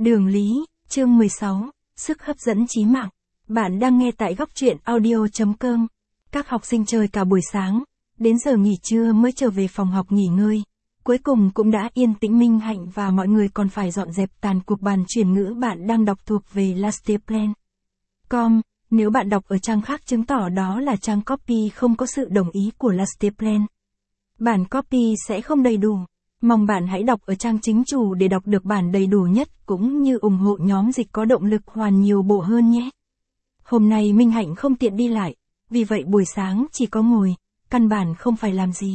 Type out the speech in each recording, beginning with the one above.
Đường Lý, chương 16, sức hấp dẫn chí mạng. Bạn đang nghe tại góc truyện audio.com. Các học sinh chơi cả buổi sáng, đến giờ nghỉ trưa mới trở về phòng học nghỉ ngơi. Cuối cùng cũng đã yên tĩnh. Minh Hạnh và mọi người còn phải dọn dẹp tàn cuộc bản chuyển ngữ bạn đang đọc thuộc về Lasteplan.com. Nếu bạn đọc ở trang khác chứng tỏ đó là trang copy không có sự đồng ý của Lasteplan. Bản copy sẽ không đầy đủ. Mong bạn hãy đọc ở trang chính chủ để đọc được bản đầy đủ nhất cũng như ủng hộ nhóm dịch có động lực hoàn nhiều bộ hơn nhé. Hôm nay Minh Hạnh không tiện đi lại, vì vậy buổi sáng chỉ có ngồi, căn bản không phải làm gì.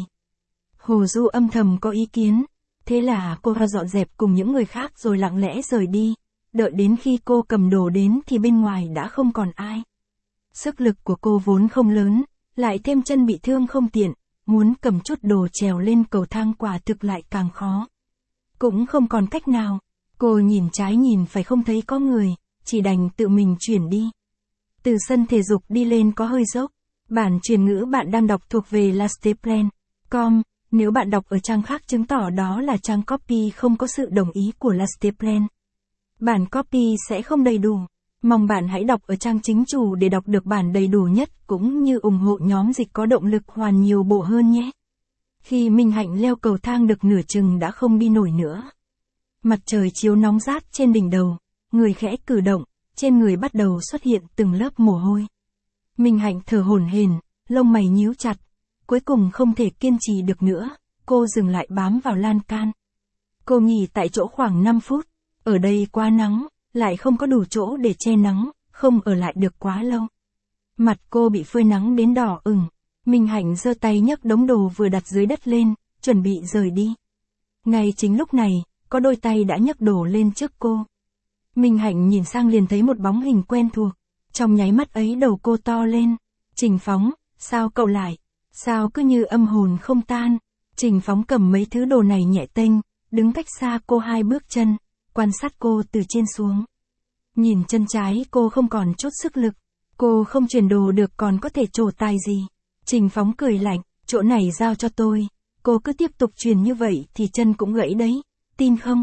Hồ Du âm thầm có ý kiến, thế là cô dọn dẹp cùng những người khác rồi lặng lẽ rời đi, đợi đến khi cô cầm đồ đến thì bên ngoài đã không còn ai. Sức lực của cô vốn không lớn, lại thêm chân bị thương không tiện. Muốn cầm chút đồ trèo lên cầu thang quả thực lại càng khó. Cũng không còn cách nào, cô nhìn trái nhìn phải không thấy có người, chỉ đành tự mình chuyển đi. Từ sân thể dục đi lên có hơi dốc, bản chuyển ngữ bạn đang đọc thuộc về Lasteplan.com, nếu bạn đọc ở trang khác chứng tỏ đó là trang copy không có sự đồng ý của Lasteplan. Bản copy sẽ không đầy đủ. Mong bạn hãy đọc ở trang chính chủ để đọc được bản đầy đủ nhất cũng như ủng hộ nhóm dịch có động lực hoàn nhiều bộ hơn nhé. Khi Minh Hạnh leo cầu thang được nửa chừng đã không đi nổi nữa. Mặt trời chiếu nóng rát trên đỉnh đầu, người khẽ cử động, trên người bắt đầu xuất hiện từng lớp mồ hôi. Minh Hạnh thở hổn hển, lông mày nhíu chặt, cuối cùng không thể kiên trì được nữa, cô dừng lại bám vào lan can. Cô nghỉ tại chỗ khoảng 5 phút, ở đây quá nắng. Lại không có đủ chỗ để che nắng, không ở lại được quá lâu. Mặt cô bị phơi nắng đến đỏ ửng. Minh Hạnh giơ tay nhấc đống đồ vừa đặt dưới đất lên, chuẩn bị rời đi. Ngay chính lúc này, có đôi tay đã nhấc đồ lên trước cô. Minh Hạnh nhìn sang liền thấy một bóng hình quen thuộc. Trong nháy mắt ấy đầu cô to lên. Trình Phóng, sao cậu lại? Sao cứ như âm hồn không tan? Trình Phóng cầm mấy thứ đồ này nhẹ tênh, đứng cách xa cô 2 bước chân. Quan sát cô từ trên xuống. Nhìn chân trái cô không còn chút sức lực. Cô không chuyển đồ được còn có thể trổ tài gì. Trình Phóng cười lạnh, chỗ này giao cho tôi. Cô cứ tiếp tục truyền như vậy thì chân cũng gãy đấy, tin không?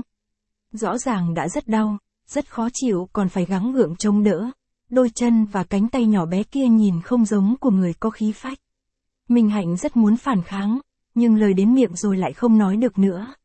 Rõ ràng đã rất đau, rất khó chịu còn phải gắng gượng chống đỡ. Đôi chân và cánh tay nhỏ bé kia nhìn không giống của người có khí phách. Minh Hạnh rất muốn phản kháng, nhưng lời đến miệng rồi lại không nói được nữa.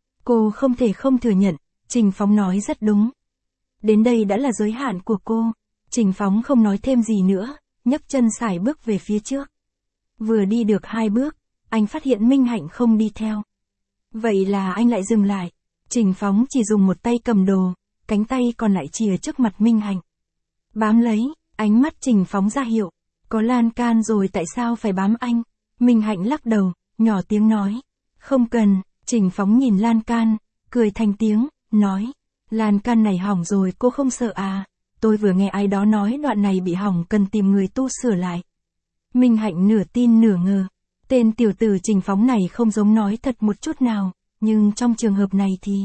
Cô không thể không thừa nhận. Trình Phóng nói rất đúng. Đến đây đã là giới hạn của cô. Trình Phóng không nói thêm gì nữa, nhấc chân sải bước về phía trước. Vừa đi được 2 bước, anh phát hiện Minh Hạnh không đi theo. Vậy là anh lại dừng lại. Trình Phóng chỉ dùng một tay cầm đồ, cánh tay còn lại chìa trước mặt Minh Hạnh. Bám lấy, ánh mắt Trình Phóng ra hiệu. Có lan can rồi tại sao phải bám anh? Minh Hạnh lắc đầu, nhỏ tiếng nói. Không cần. Trình Phóng nhìn lan can, cười thành tiếng. Nói, lan can này hỏng rồi cô không sợ à, tôi vừa nghe ai đó nói đoạn này bị hỏng cần tìm người tu sửa lại. Minh Hạnh nửa tin nửa ngờ, tên tiểu tử Trình Phóng này không giống nói thật một chút nào, nhưng trong trường hợp này thì...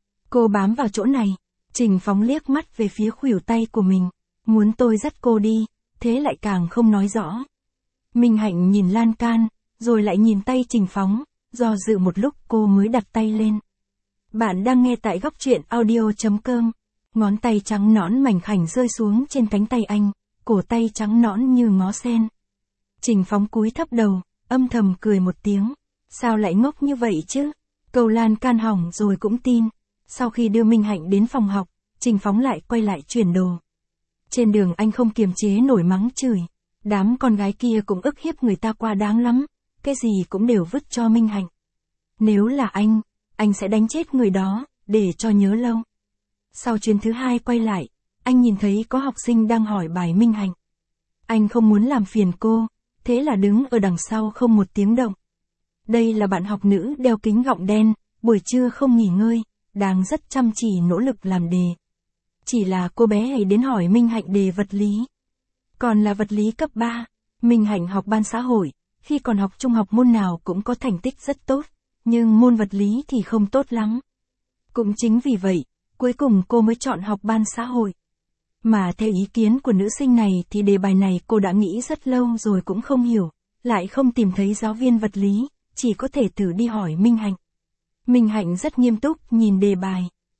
Cô bám vào chỗ này, Trình Phóng liếc mắt về phía khuỷu tay của mình, muốn tôi dắt cô đi, thế lại càng không nói rõ. Minh Hạnh nhìn lan can, rồi lại nhìn tay Trình Phóng, do dự một lúc cô mới đặt tay lên. Bạn đang nghe tại góc truyện audio.com. Ngón tay trắng nõn mảnh khảnh rơi xuống trên cánh tay anh, cổ tay trắng nõn như ngó sen. Trình Phóng cúi thấp đầu, âm thầm cười một tiếng. Sao lại ngốc như vậy chứ? Cầu lan can hỏng rồi cũng tin. Sau khi đưa Minh Hạnh đến phòng học, Trình Phóng lại quay lại chuyển đồ. Trên đường anh không kiềm chế nổi mắng chửi. Đám con gái kia cũng ức hiếp người ta quá đáng lắm. Cái gì cũng đều vứt cho Minh Hạnh. Nếu là anh sẽ đánh chết người đó, để cho nhớ lâu. Sau chuyến thứ 2 quay lại, anh nhìn thấy có học sinh đang hỏi bài Minh Hạnh. Anh không muốn làm phiền cô, thế là đứng ở đằng sau không một tiếng động. Đây là bạn học nữ đeo kính gọng đen, buổi trưa không nghỉ ngơi, đang rất chăm chỉ nỗ lực làm đề. Chỉ là cô bé ấy đến hỏi Minh Hạnh đề vật lý. Còn là vật lý cấp 3, Minh Hạnh học ban xã hội, khi còn học trung học môn nào cũng có thành tích rất tốt. Nhưng môn vật lý thì không tốt lắm. Cũng chính vì vậy, cuối cùng cô mới chọn học ban xã hội. Mà theo ý kiến của nữ sinh này thì đề bài này cô đã nghĩ rất lâu rồi cũng không hiểu, lại không tìm thấy giáo viên vật lý, chỉ có thể thử đi hỏi Minh Hạnh. Minh Hạnh rất nghiêm túc nhìn đề bài.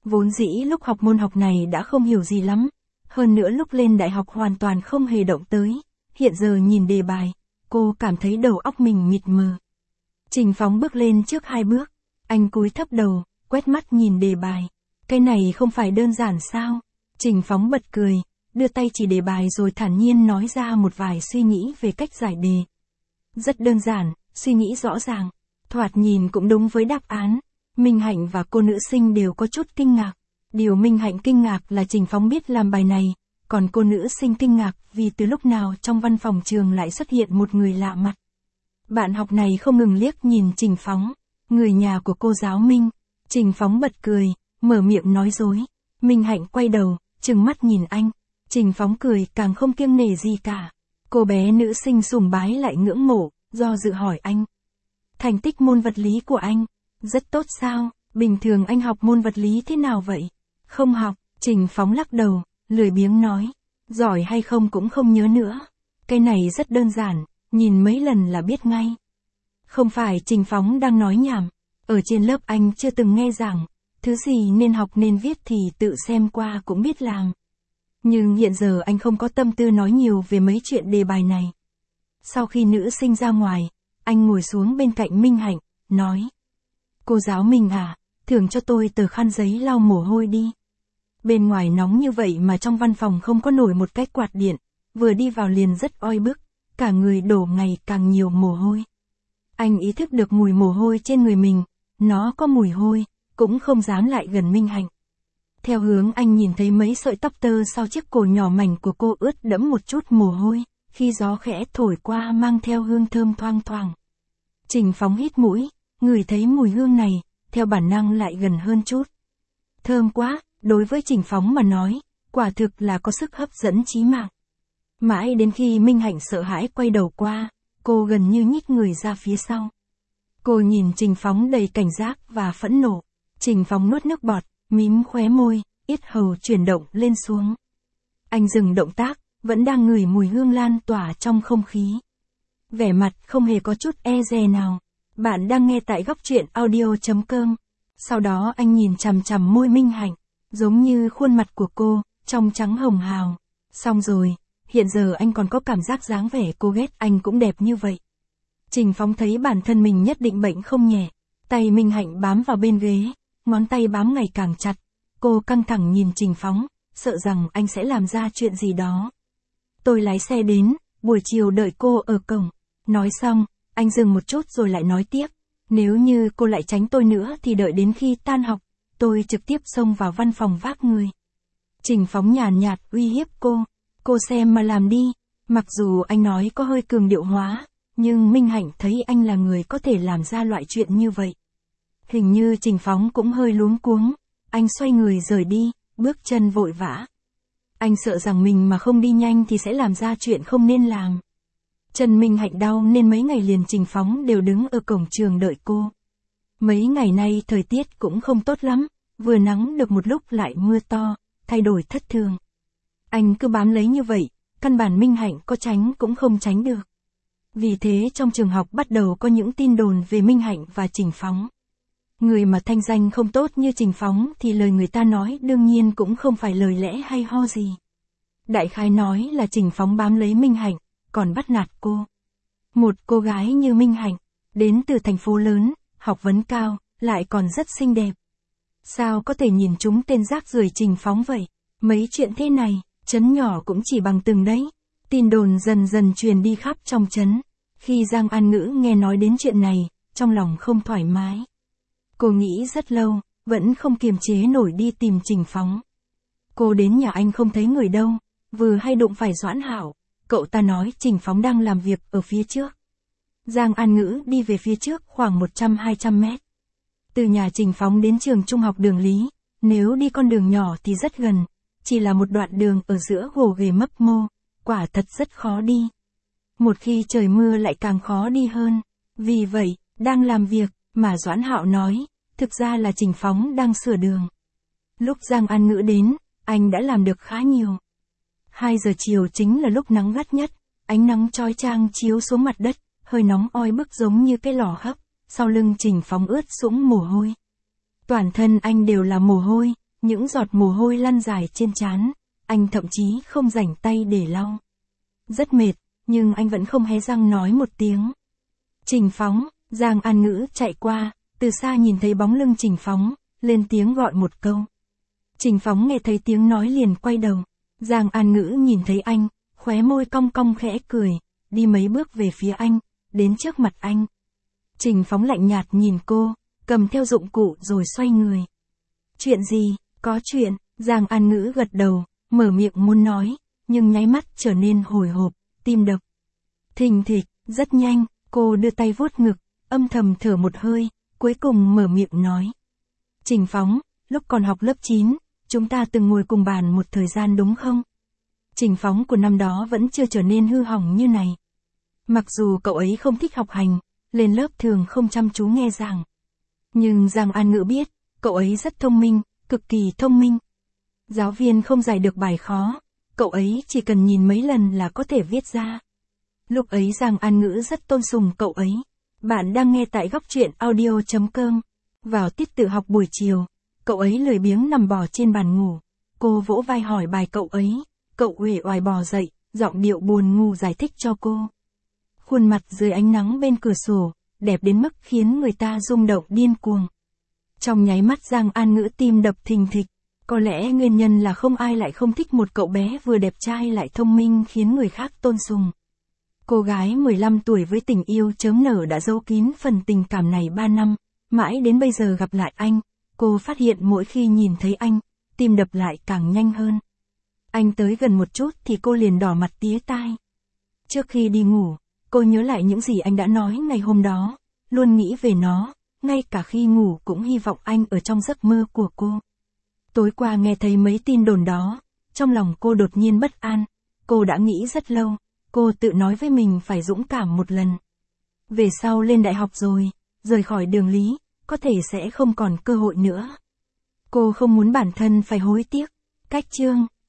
Vốn dĩ lúc học môn học này đã không hiểu gì lắm, hơn nữa lúc lên đại học hoàn toàn không hề động tới, hiện giờ nhìn đề bài, cô cảm thấy đầu óc mình mịt mờ. Trình Phóng bước lên trước 2 bước, anh cúi thấp đầu, quét mắt nhìn đề bài. Cái này không phải đơn giản sao? Trình Phóng bật cười, đưa tay chỉ đề bài rồi thản nhiên nói ra một vài suy nghĩ về cách giải đề. Rất đơn giản, suy nghĩ rõ ràng, thoạt nhìn cũng đúng với đáp án. Minh Hạnh và cô nữ sinh đều có chút kinh ngạc. Điều Minh Hạnh kinh ngạc là Trình Phóng biết làm bài này, còn cô nữ sinh kinh ngạc vì từ lúc nào trong văn phòng trường lại xuất hiện một người lạ mặt. Bạn học này không ngừng liếc nhìn Trình Phóng, người nhà của cô giáo Minh. Trình Phóng bật cười, mở miệng nói dối. Minh Hạnh quay đầu, trừng mắt nhìn anh. Trình Phóng cười càng không kiêng nể gì cả. Cô bé nữ sinh sùng bái lại ngưỡng mộ, do dự hỏi anh. Thành tích môn vật lý của anh, rất tốt sao? Bình thường anh học môn vật lý thế nào vậy? Không học, Trình Phóng lắc đầu, lười biếng nói. Giỏi hay không cũng không nhớ nữa. Cái này rất đơn giản, nhìn mấy lần là biết ngay. Không phải Trình Phóng đang nói nhảm. Ở trên lớp anh chưa từng nghe giảng, thứ gì nên học nên viết thì tự xem qua cũng biết làm. Nhưng hiện giờ anh không có tâm tư nói nhiều về mấy chuyện đề bài này. Sau khi nữ sinh ra ngoài, anh ngồi xuống bên cạnh Minh Hạnh, nói. Cô giáo Minh à, thưởng cho tôi tờ khăn giấy lau mồ hôi đi. Bên ngoài nóng như vậy mà trong văn phòng không có nổi một cái quạt điện, vừa đi vào liền rất oi bức, cả người đổ ngày càng nhiều mồ hôi. Anh ý thức được mùi mồ hôi trên người mình, nó có mùi hôi, cũng không dám lại gần Minh Hạnh. Theo hướng anh nhìn thấy mấy sợi tóc tơ sau chiếc cổ nhỏ mảnh của cô ướt đẫm một chút mồ hôi, khi gió khẽ thổi qua mang theo hương thơm thoang thoảng. Trình Phóng hít mũi, ngửi thấy mùi hương này, theo bản năng lại gần hơn chút. Thơm quá, đối với Trình Phóng mà nói, quả thực là có sức hấp dẫn chí mạng. Mãi đến khi Minh Hạnh sợ hãi quay đầu qua, cô gần như nhích người ra phía sau. Cô nhìn Trình Phóng đầy cảnh giác và phẫn nộ. Trình Phóng nuốt nước bọt, mím khóe môi, yết hầu chuyển động lên xuống. Anh dừng động tác, vẫn đang ngửi mùi hương lan tỏa trong không khí. Vẻ mặt không hề có chút e dè nào. Bạn đang nghe tại góc truyện audio.com. Sau đó anh nhìn chằm chằm môi Minh Hạnh, giống như khuôn mặt của cô, trong trắng hồng hào. Xong rồi, hiện giờ anh còn có cảm giác dáng vẻ cô ghét anh cũng đẹp như vậy. Trình Phóng thấy bản thân mình nhất định bệnh không nhẹ. Tay Minh Hạnh bám vào bên ghế, ngón tay bám ngày càng chặt. Cô căng thẳng nhìn Trình Phóng, sợ rằng anh sẽ làm ra chuyện gì đó. Tôi lái xe đến, buổi chiều đợi cô ở cổng. Nói xong, anh dừng một chút rồi lại nói tiếp. Nếu như cô lại tránh tôi nữa thì đợi đến khi tan học, tôi trực tiếp xông vào văn phòng vác người. Trình Phóng nhàn nhạt uy hiếp cô. Cô xem mà làm đi. Mặc dù anh nói có hơi cường điệu hóa, nhưng Minh Hạnh thấy anh là người có thể làm ra loại chuyện như vậy. Hình như Trình Phóng cũng hơi luống cuống. Anh xoay người rời đi, bước chân vội vã. Anh sợ rằng mình mà không đi nhanh thì sẽ làm ra chuyện không nên làm. Chân Minh Hạnh đau nên mấy ngày liền Trình Phóng đều đứng ở cổng trường đợi cô. Mấy ngày nay thời tiết cũng không tốt lắm, vừa nắng được một lúc lại mưa to, thay đổi thất thường. Anh cứ bám lấy như vậy, căn bản Minh Hạnh có tránh cũng không tránh được. Vì thế trong trường học bắt đầu có những tin đồn về Minh Hạnh và Trình Phóng. Người mà thanh danh không tốt như Trình Phóng thì lời người ta nói đương nhiên cũng không phải lời lẽ hay ho gì. Đại khái nói là Trình Phóng bám lấy Minh Hạnh, còn bắt nạt cô. Một cô gái như Minh Hạnh, đến từ thành phố lớn, học vấn cao, lại còn rất xinh đẹp. Sao có thể nhìn chúng tên rác rưởi Trình Phóng vậy? Mấy chuyện thế này, trấn nhỏ cũng chỉ bằng từng đấy. Tin đồn dần dần truyền đi khắp trong trấn. Khi Giang An Ngữ nghe nói đến chuyện này, trong lòng không thoải mái. Cô nghĩ rất lâu, vẫn không kiềm chế nổi đi tìm Trình Phóng. Cô đến nhà anh không thấy người đâu, vừa hay đụng phải Doãn Hảo. Cậu ta nói Trình Phóng đang làm việc ở phía trước. Giang An Ngữ đi về phía trước khoảng 100-200 mét. Từ nhà Trình Phóng đến trường trung học Đường Lý, nếu đi con đường nhỏ thì rất gần, chỉ là một đoạn đường ở giữa gồ ghề mấp mô, quả thật rất khó đi. Một khi trời mưa lại càng khó đi hơn. Vì vậy, đang làm việc, mà Doãn Hạo nói, thực ra là Trình Phóng đang sửa đường. Lúc Giang An Ngữ đến, anh đã làm được khá nhiều. 2 giờ chiều chính là lúc nắng gắt nhất, ánh nắng chói chang chiếu xuống mặt đất, hơi nóng oi bức giống như cái lò hấp, sau lưng Trình Phóng ướt sũng mồ hôi. Toàn thân anh đều là mồ hôi, những giọt mồ hôi lăn dài trên trán, anh thậm chí không rảnh tay để lau. Rất mệt, nhưng anh vẫn không hé răng nói một tiếng. Trình Phóng, Giang An Ngữ chạy qua, từ xa nhìn thấy bóng lưng Trình Phóng, lên tiếng gọi một câu. Trình Phóng nghe thấy tiếng nói liền quay đầu. Giang An Ngữ nhìn thấy anh, khóe môi cong cong khẽ cười, đi mấy bước về phía anh, đến trước mặt anh. Trình Phóng lạnh nhạt nhìn cô, cầm theo dụng cụ rồi xoay người. Chuyện gì? Có chuyện, Giang An Ngữ gật đầu, mở miệng muốn nói, nhưng nháy mắt trở nên hồi hộp, tim đập. Thình thịch, rất nhanh, cô đưa tay vuốt ngực, âm thầm thở một hơi, cuối cùng mở miệng nói. Trình Phóng, lúc còn học lớp 9, chúng ta từng ngồi cùng bàn một thời gian đúng không? Trình Phóng của năm đó vẫn chưa trở nên hư hỏng như này. Mặc dù cậu ấy không thích học hành, lên lớp thường không chăm chú nghe giảng. Nhưng Giang An Ngữ biết, cậu ấy rất thông minh, cực kỳ thông minh. Giáo viên không giải được bài khó, cậu ấy chỉ cần nhìn mấy lần là có thể viết ra. Lúc ấy Giang An Ngữ rất tôn sùng cậu ấy. Bạn đang nghe tại góc truyện audio.com. Vào tiết tự học buổi chiều, cậu ấy lười biếng nằm bò trên bàn ngủ. Cô vỗ vai hỏi bài cậu ấy, cậu uể oải bò dậy, giọng điệu buồn ngủ giải thích cho cô. Khuôn mặt dưới ánh nắng bên cửa sổ, đẹp đến mức khiến người ta rung động điên cuồng. Trong nháy mắt Giang An Ngữ tim đập thình thịch. Có lẽ nguyên nhân là không ai lại không thích một cậu bé vừa đẹp trai lại thông minh khiến người khác tôn sùng. Cô gái 15 tuổi với tình yêu chớm nở đã giấu kín phần tình cảm này 3 năm, mãi đến bây giờ gặp lại anh, cô phát hiện mỗi khi nhìn thấy anh, tim đập lại càng nhanh hơn. Anh tới gần một chút thì cô liền đỏ mặt tía tai. Trước khi đi ngủ, cô nhớ lại những gì anh đã nói ngày hôm đó, luôn nghĩ về nó, ngay cả khi ngủ cũng hy vọng anh ở trong giấc mơ của cô. Tối qua nghe thấy mấy tin đồn đó, trong lòng cô đột nhiên bất an, cô đã nghĩ rất lâu, cô tự nói với mình phải dũng cảm một lần. Về sau lên đại học rồi, rời khỏi đường lý, có thể sẽ không còn cơ hội nữa. Cô không muốn bản thân phải hối tiếc. Cách chương